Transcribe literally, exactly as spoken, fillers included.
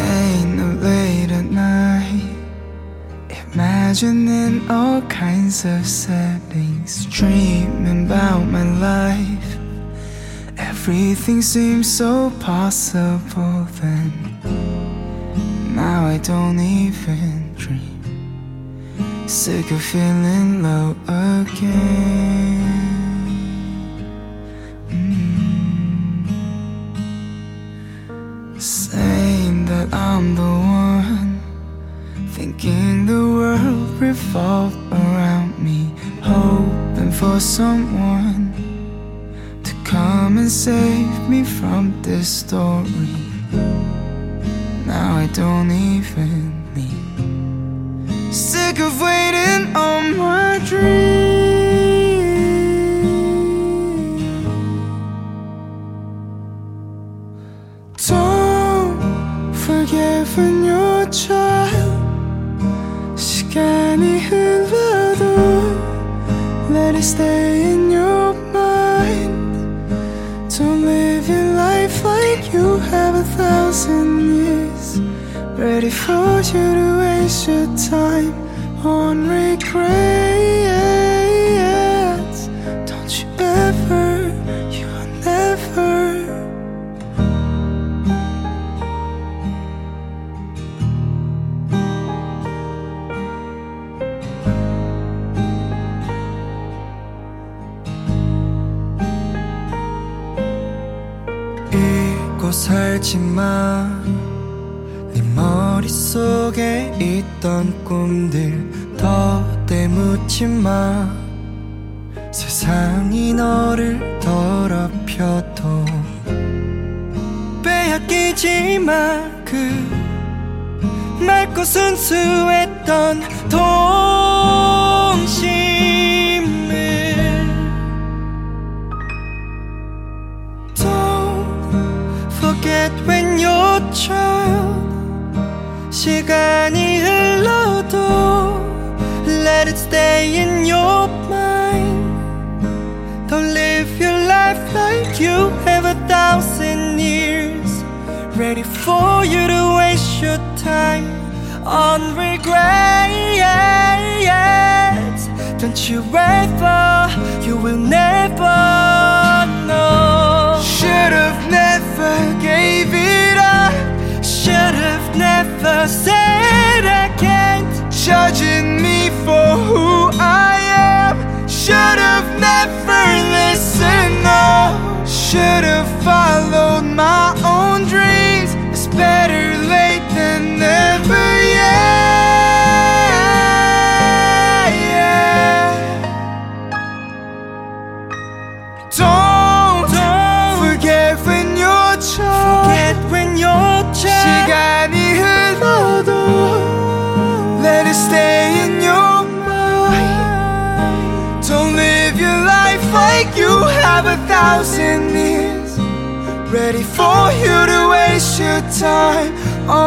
Staying up late at night, imagining all kinds of settings, dreaming about my life. Everything seems so possible then. Now I don't even dream. Sick of feeling low again. mm. Saying that I'm the one, thinking the world revolved around me, hoping for someone to come and save me from this story. Now I don't even need. Sick of waiting on my dream. Don't forget when you're a child. 시간이 흘러도 let it stay in your mind. Don't live your life like you have a thousand years, ready for you to waste your time on regrets. Don't you ever, you will never. 잊고 살지 마. 네 머릿속에 있던 꿈들 더대 묻지 마. 세상이 너를 더럽혀도 빼앗기지 마. 그 맑고 순수했던 동심을. Don't forget when you're a child. 시간이 흘러도 let it stay in your mind. Don't live your life like you have a thousand years, ready for you to waste your time on regrets. Don't you ever, you will never know. Should've never gave it up. Should've never said I can't. Judging me for who I am. Should've never listened, no. Should've followed my own dreams. It's better late than never, yeah, yeah. Don't, Don't forget when you're a child. Forget when you're a child. 시간이 흘러도 let it stay in your mind. Don't live your life like you have a thousand years, ready for you to waste your time on